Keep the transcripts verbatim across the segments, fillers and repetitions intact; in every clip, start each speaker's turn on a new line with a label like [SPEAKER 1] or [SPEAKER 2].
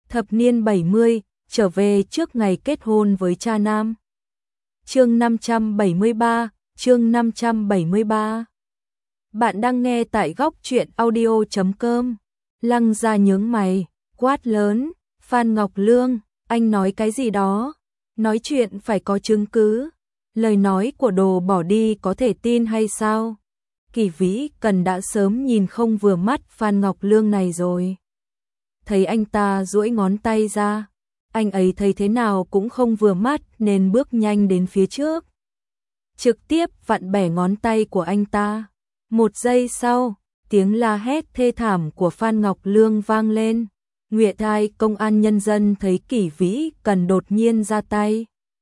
[SPEAKER 1] Thập niên bảy mươi, trở về trước ngày kết hôn với cha nam. Chương năm trăm bảy mươi ba, chương năm trăm bảy mươi ba. Bạn đang nghe tại góc truyện audio chấm com. Lăng Gia nhướng mày, quát lớn, Phan Ngọc Lương, anh nói cái gì đó? Nói chuyện phải có chứng cứ. Lời nói của đồ bỏ đi có thể tin hay sao? Kỳ Vĩ Cần đã sớm nhìn không vừa mắt Phan Ngọc Lương này rồi. Thấy anh ta duỗi ngón tay ra, anh ấy thấy thế nào cũng không vừa mắt nên bước nhanh đến phía trước. Trực tiếp vặn bẻ ngón tay của anh ta. Một giây sau, tiếng la hét thê thảm của Phan Ngọc Lương vang lên. Nguyệt Ai công an nhân dân thấy Kỳ Vĩ Cần đột nhiên ra tay,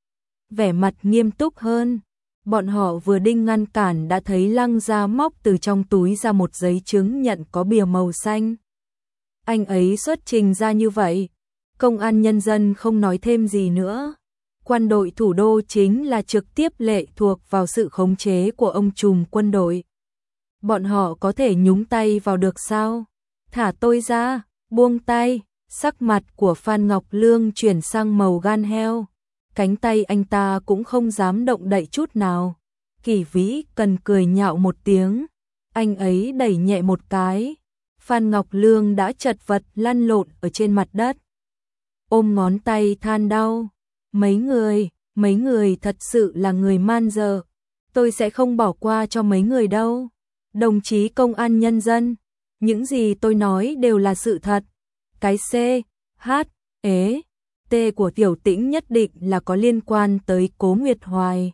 [SPEAKER 1] vẻ mặt nghiêm túc hơn. Bọn họ vừa định ngăn cản đã thấy Lăng Gia móc từ trong túi ra một giấy chứng nhận có bìa màu xanh. Anh ấy xuất trình ra như vậy, công an nhân dân không nói thêm gì nữa. Quân đội thủ đô chính là trực tiếp lệ thuộc vào sự khống chế của ông trùm quân đội. Bọn họ có thể nhúng tay vào được sao? Thả tôi ra, buông tay. Sắc mặt của Phan Ngọc Lương chuyển sang màu gan heo. Cánh tay anh ta cũng không dám động đậy chút nào. Kỳ Vĩ Cần cười nhạo một tiếng. Anh ấy đẩy nhẹ một cái. Phan Ngọc Lương đã chật vật lăn lộn ở trên mặt đất, ôm ngón tay than đau. Mấy người, mấy người thật sự là người man dợ. Tôi sẽ không bỏ qua cho mấy người đâu. Đồng chí công an nhân dân, những gì tôi nói đều là sự thật. Cái C, H, ế, T của Tiểu Tĩnh nhất định là có liên quan tới Cố Nguyệt Hoài.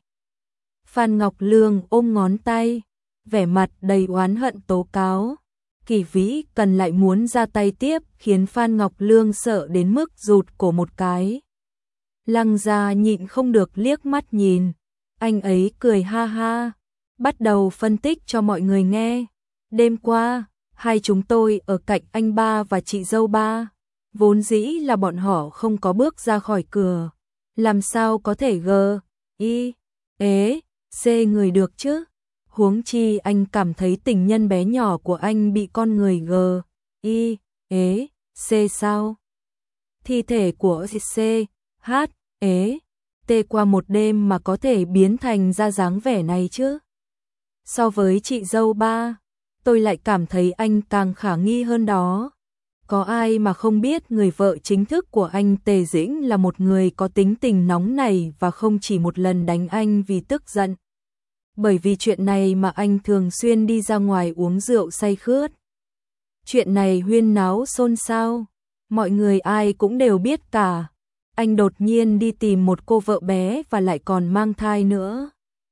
[SPEAKER 1] Phan Ngọc Lương ôm ngón tay, vẻ mặt đầy oán hận tố cáo. Kỳ Vĩ Cần lại muốn ra tay tiếp khiến Phan Ngọc Lương sợ đến mức rụt cổ một cái. Lăng Gia nhịn không được liếc mắt nhìn. Anh ấy cười ha ha, bắt đầu phân tích cho mọi người nghe. Đêm qua, hai chúng tôi ở cạnh anh ba và chị dâu ba. Vốn dĩ là bọn họ không có bước ra khỏi cửa. Làm sao có thể g, i, ế, c người được chứ? Huống chi anh cảm thấy tình nhân bé nhỏ của anh bị con người g, i, ế, c sao? Thi thể của c, h, ế, t qua một đêm mà có thể biến thành ra dáng vẻ này chứ? So với chị dâu ba, tôi lại cảm thấy anh càng khả nghi hơn đó. Có ai mà không biết người vợ chính thức của anh Tề Dĩnh là một người có tính tình nóng nảy và không chỉ một lần đánh anh vì tức giận. Bởi vì chuyện này mà anh thường xuyên đi ra ngoài uống rượu say khướt. Chuyện này huyên náo xôn xao, mọi người ai cũng đều biết cả. Anh đột nhiên đi tìm một cô vợ bé và lại còn mang thai nữa.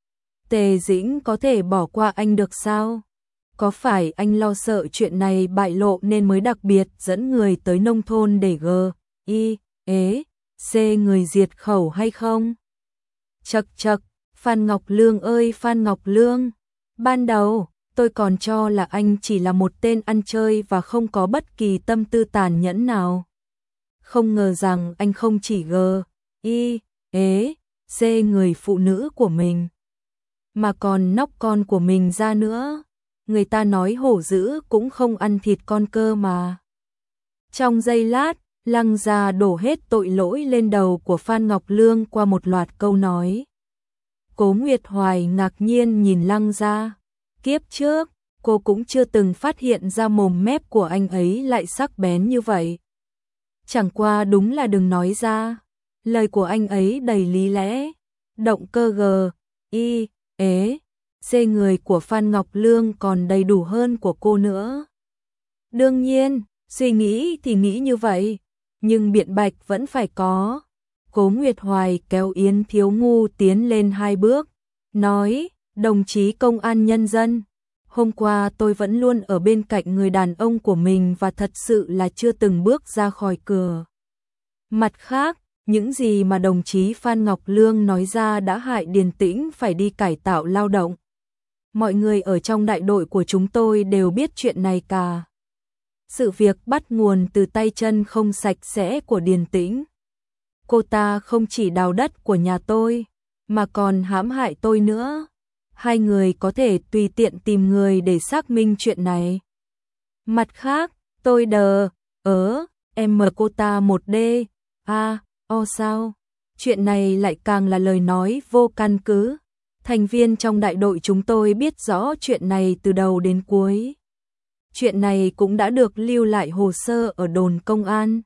[SPEAKER 1] Tề Dĩnh có thể bỏ qua anh được sao? Có phải anh lo sợ chuyện này bại lộ nên mới đặc biệt dẫn người tới nông thôn để g, i, ế, c người diệt khẩu hay không? Chậc chậc, Phan Ngọc Lương ơi Phan Ngọc Lương, ban đầu tôi còn cho là anh chỉ là một tên ăn chơi và không có bất kỳ tâm tư tàn nhẫn nào. Không ngờ rằng anh không chỉ g, i, ế, c người phụ nữ của mình, mà còn nóc con của mình ra nữa. Người ta nói hổ dữ cũng không ăn thịt con cơ mà. Trong giây lát, Lăng Gia đổ hết tội lỗi lên đầu của Phan Ngọc Lương qua một loạt câu nói. Cố Nguyệt Hoài ngạc nhiên nhìn Lăng Gia. Kiếp trước, cô cũng chưa từng phát hiện ra mồm mép của anh ấy lại sắc bén như vậy. Chẳng qua đúng là đừng nói ra. Lời của anh ấy đầy lý lẽ. Động cơ g, i, ế, c người của Phan Ngọc Lương còn đầy đủ hơn của cô nữa. Đương nhiên, suy nghĩ thì nghĩ như vậy, nhưng biện bạch vẫn phải có. Cố Nguyệt Hoài kéo Yến Thiếu Ngu tiến lên hai bước, nói, đồng chí công an nhân dân, hôm qua tôi vẫn luôn ở bên cạnh người đàn ông của mình và thật sự là chưa từng bước ra khỏi cửa. Mặt khác, những gì mà đồng chí Phan Ngọc Lương nói ra đã hại Điền Tĩnh phải đi cải tạo lao động. Mọi người ở trong đại đội của chúng tôi đều biết chuyện này cả. Sự việc bắt nguồn từ tay chân không sạch sẽ của Điền Tĩnh. Cô ta không chỉ đào đất của nhà tôi, mà còn hãm hại tôi nữa. Hai người có thể tùy tiện tìm người để xác minh chuyện này. Mặt khác, tôi đờ, ớ, M cô ta một D, A, O sao? Chuyện này lại càng là lời nói vô căn cứ. Thành viên trong đại đội chúng tôi biết rõ chuyện này từ đầu đến cuối. Chuyện này cũng đã được lưu lại hồ sơ ở đồn công an.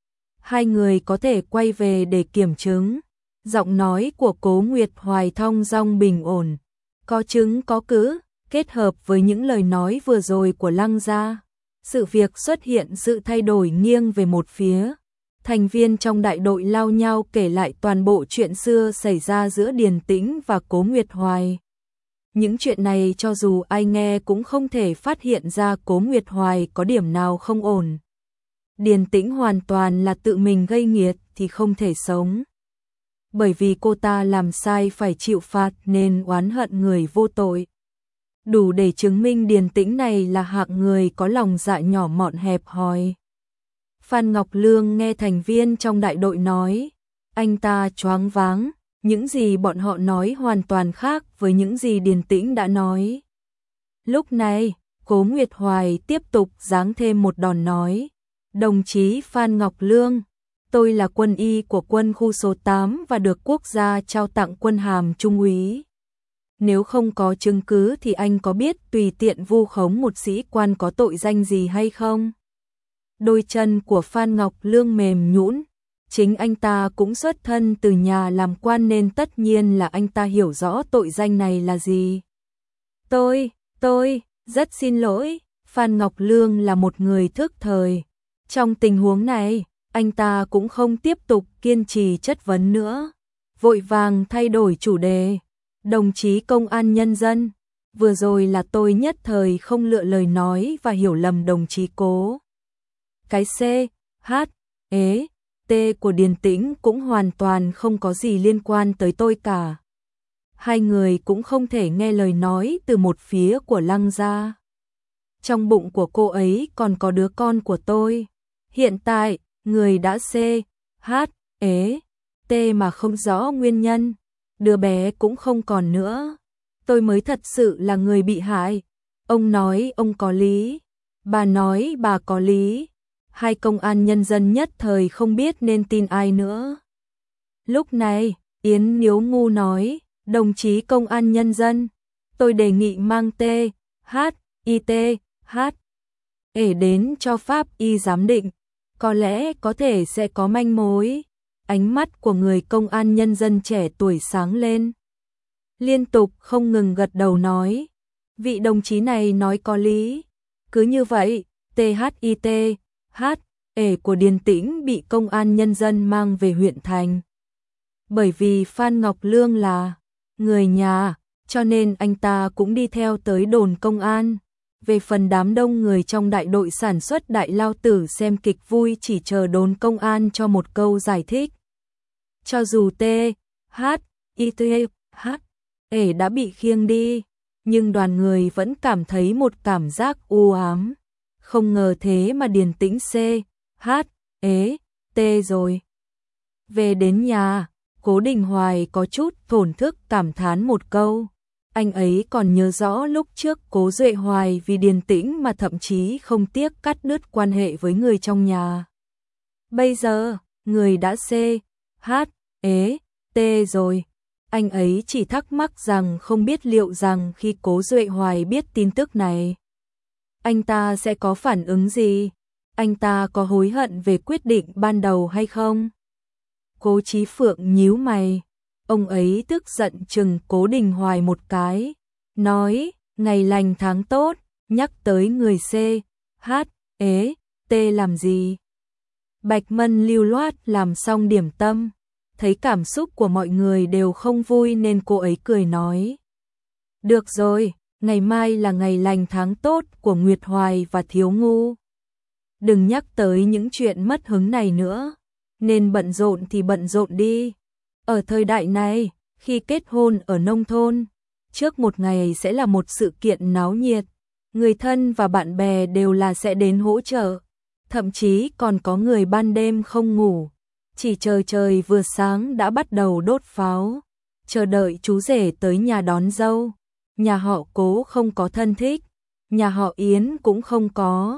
[SPEAKER 1] Hai người có thể quay về để kiểm chứng. Giọng nói của Cố Nguyệt Hoài thong dong bình ổn, có chứng có cứ, kết hợp với những lời nói vừa rồi của Lăng gia. Sự việc xuất hiện sự thay đổi nghiêng về một phía. Thành viên trong đại đội lao nhau kể lại toàn bộ chuyện xưa xảy ra giữa Điền Tĩnh và Cố Nguyệt Hoài. Những chuyện này cho dù ai nghe cũng không thể phát hiện ra Cố Nguyệt Hoài có điểm nào không ổn. Điền Tĩnh hoàn toàn là tự mình gây nghiệt thì không thể sống. Bởi vì cô ta làm sai phải chịu phạt nên oán hận người vô tội. Đủ để chứng minh Điền Tĩnh này là hạng người có lòng dạ nhỏ mọn hẹp hòi. Phan Ngọc Lương nghe thành viên trong đại đội nói, anh ta choáng váng, những gì bọn họ nói hoàn toàn khác với những gì Điền Tĩnh đã nói. Lúc này, Cố Nguyệt Hoài tiếp tục giáng thêm một đòn nói, đồng chí Phan Ngọc Lương, tôi là quân y của quân khu số tám và được quốc gia trao tặng quân hàm trung úy. Nếu không có chứng cứ thì anh có biết tùy tiện vu khống một sĩ quan có tội danh gì hay không? Đôi chân của Phan Ngọc Lương mềm nhũn, chính anh ta cũng xuất thân từ nhà làm quan nên tất nhiên là anh ta hiểu rõ tội danh này là gì. Tôi, tôi, rất xin lỗi, Phan Ngọc Lương là một người thức thời. Trong tình huống này, anh ta cũng không tiếp tục kiên trì chất vấn nữa, vội vàng thay đổi chủ đề. Đồng chí công an nhân dân, vừa rồi là tôi nhất thời không lựa lời nói và hiểu lầm đồng chí Cố. Cái C, H, ế, T của Điền Tĩnh cũng hoàn toàn không có gì liên quan tới tôi cả. Hai người cũng không thể nghe lời nói từ một phía của Lăng gia. Trong bụng của cô ấy còn có đứa con của tôi. Hiện tại, người đã C, H, ế, T mà không rõ nguyên nhân. Đứa bé cũng không còn nữa. Tôi mới thật sự là người bị hại. Ông nói ông có lý. Bà nói bà có lý. Hai công an nhân dân nhất thời không biết nên tin ai nữa. Lúc này, Yến Niếu Ngu nói, đồng chí công an nhân dân, tôi đề nghị mang T, H, I T, H, ể đến cho pháp y giám định. Có lẽ có thể sẽ có manh mối. Ánh mắt của người công an nhân dân trẻ tuổi sáng lên. Liên tục không ngừng gật đầu nói. Vị đồng chí này nói có lý. Cứ như vậy, T H I T, H, ể của Điền Tĩnh bị công an nhân dân mang về huyện thành. Bởi vì Phan Ngọc Lương là người nhà, cho nên anh ta cũng đi theo tới đồn công an. Về phần đám đông người trong đại đội sản xuất Đại Lao Tử xem kịch vui chỉ chờ đồn công an cho một câu giải thích. Cho dù T, H, I T, H, ể đã bị khiêng đi, nhưng đoàn người vẫn cảm thấy một cảm giác u ám. Không ngờ thế mà Điền Tĩnh C, H, ế, T rồi. Về đến nhà, Cố Đình Hoài có chút thổn thức cảm thán một câu. Anh ấy còn nhớ rõ lúc trước Cố Duệ Hoài vì Điền Tĩnh mà thậm chí không tiếc cắt đứt quan hệ với người trong nhà. Bây giờ, người đã C, H, ế, T rồi. Anh ấy chỉ thắc mắc rằng không biết liệu rằng khi Cố Duệ Hoài biết tin tức này, anh ta sẽ có phản ứng gì? Anh ta có hối hận về quyết định ban đầu hay không? Cố Chí Phượng nhíu mày. Ông ấy tức giận chừng Cố Đình Hoài một cái. Nói, ngày lành tháng tốt, nhắc tới người C, H, ế, T làm gì? Bạch Mân lưu loát làm xong điểm tâm. Thấy cảm xúc của mọi người đều không vui nên cô ấy cười nói. Được rồi, ngày mai là ngày lành tháng tốt của Nguyệt Hoài và Thiếu Ngu. Đừng nhắc tới những chuyện mất hứng này nữa. Nên bận rộn thì bận rộn đi. Ở thời đại này, khi kết hôn ở nông thôn, trước một ngày sẽ là một sự kiện náo nhiệt. Người thân và bạn bè đều là sẽ đến hỗ trợ. Thậm chí còn có người ban đêm không ngủ. Chỉ chờ trời vừa sáng đã bắt đầu đốt pháo. Chờ đợi chú rể tới nhà đón dâu. Nhà họ Cố không có thân thích. Nhà họ Yến cũng không có.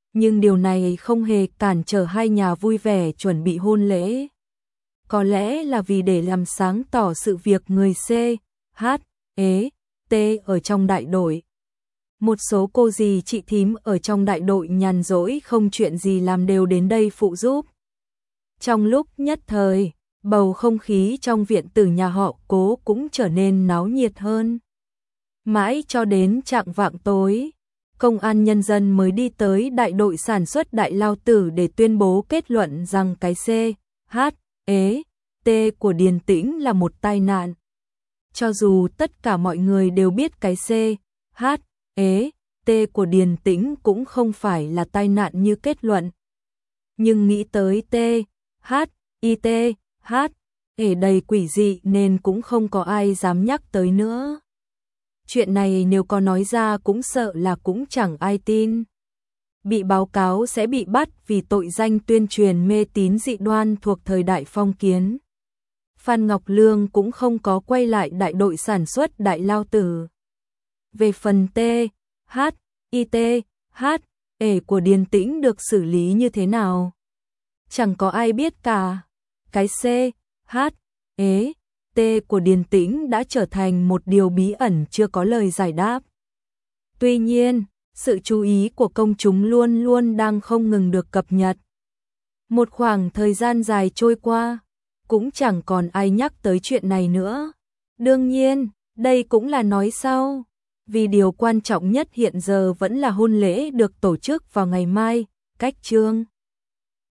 [SPEAKER 1] Nhưng điều này không hề cản trở hai nhà vui vẻ chuẩn bị hôn lễ. Có lẽ là vì để làm sáng tỏ sự việc người C, H, E, T ở trong đại đội. Một số cô dì chị thím ở trong đại đội nhàn rỗi không chuyện gì làm đều đến đây phụ giúp. Trong lúc nhất thời, bầu không khí trong viện tử nhà họ Cố cũng trở nên náo nhiệt hơn. Mãi cho đến chạng vạng tối, Công an Nhân dân mới đi tới đại đội sản xuất Đại Lao Tử để tuyên bố kết luận rằng cái C, H, E, T của Điền Tĩnh là một tai nạn. Cho dù tất cả mọi người đều biết cái C, H, E, T của Điền Tĩnh cũng không phải là tai nạn như kết luận. Nhưng nghĩ tới T, H, I T, H, E đầy quỷ dị nên cũng không có ai dám nhắc tới nữa. Chuyện này nếu có nói ra cũng sợ là cũng chẳng ai tin. Bị báo cáo sẽ bị bắt vì tội danh tuyên truyền mê tín dị đoan thuộc thời đại phong kiến. Phan Ngọc Lương cũng không có quay lại đại đội sản xuất Đại Lao Tử. Về phần T, H, I T, H, E của Điền Tĩnh được xử lý như thế nào? Chẳng có ai biết cả. Cái C, H, E, T của Điền Tĩnh đã trở thành một điều bí ẩn chưa có lời giải đáp. Tuy nhiên, sự chú ý của công chúng luôn luôn đang không ngừng được cập nhật. Một khoảng thời gian dài trôi qua, cũng chẳng còn ai nhắc tới chuyện này nữa. Đương nhiên, đây cũng là nói sau, vì điều quan trọng nhất hiện giờ vẫn là hôn lễ được tổ chức vào ngày mai, cách chương.